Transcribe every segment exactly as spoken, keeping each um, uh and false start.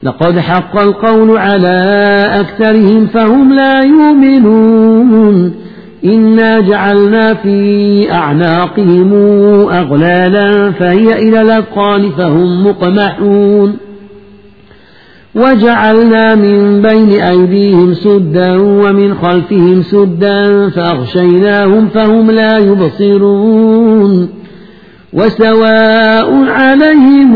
لقد حق القول على أكثرهم فهم لا يؤمنون إنا جعلنا في أعناقهم أغلالا فهي إلى الأذقان فهم مقمحون وجعلنا من بين أيديهم سدا ومن خلفهم سدا فأغشيناهم فهم لا يبصرون وسواء عليهم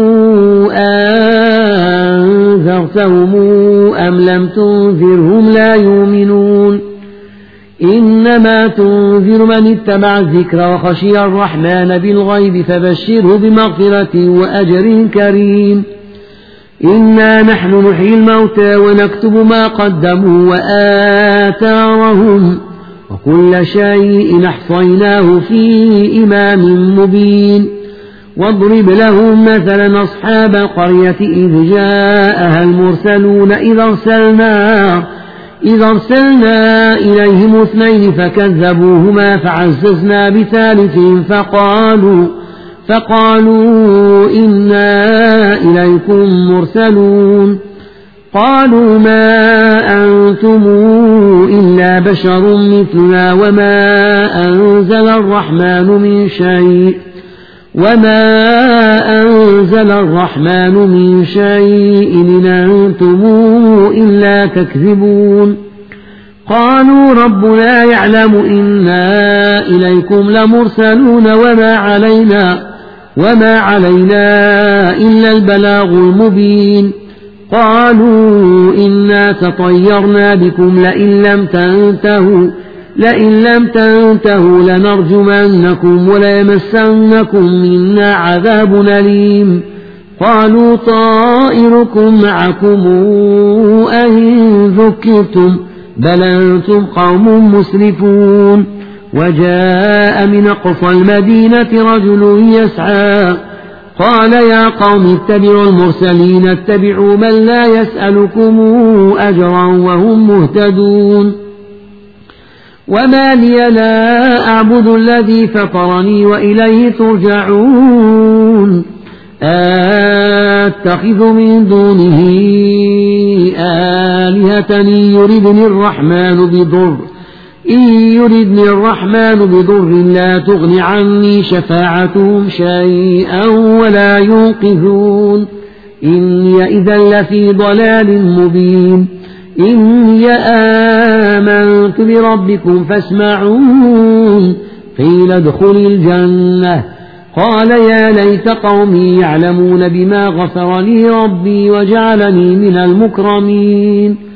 أنذرتهم أم لم تنذرهم لا يؤمنون إنما تنذر من اتبع الذكر وخشي الرحمن بالغيب فبشره بمغفرة وأجر كريم إنا نحن نحيي الموتى ونكتب ما قدموا وآثارهم وكل شيء أحصيناه في إمام مبين واضرب لهم مثلا أصحاب القرية إذ جاءها المرسلون إذا أرسلنا إذا أرسلنا إليهم اثنين فكذبوهما فعززنا بثالث فقالوا فقالوا إنا إليكم مرسلون قالوا ما أنتم إلا بشر مثلنا وما أنزل الرحمن من شيء وما أنزل الرحمن من شيء إن أنتم إلا تكذبون قالوا ربنا يعلم إنا إليكم لمرسلون وما علينا وما علينا إلا البلاغ المبين قالوا إنا تطيرنا بكم لئن لم تنتهوا لئن لم تنتهوا لنرجمنكم وليمسنكم منا عذاب أليم قالوا طائركم معكم أئن ذكرتم بل أنتم قوم مسرفون وجاء من أقصى المدينة رجل يسعى قال يا قوم اتبعوا المرسلين اتبعوا من لا يسألكم أجرا وهم مهتدون وما لي لا أعبد الذي فطرني وإليه ترجعون أتخذ من دونه آلهة يردني الرحمن بضر إن يردني الرحمن بضر لا تغن عني شفاعتهم شيئا ولا ينقذون إني إذا لفي ضلال مبين إني آمنت بربكم فاسمعون قيل ادخل الجنة قال يا ليت قومي يعلمون بما غفر لي ربي وجعلني من المكرمين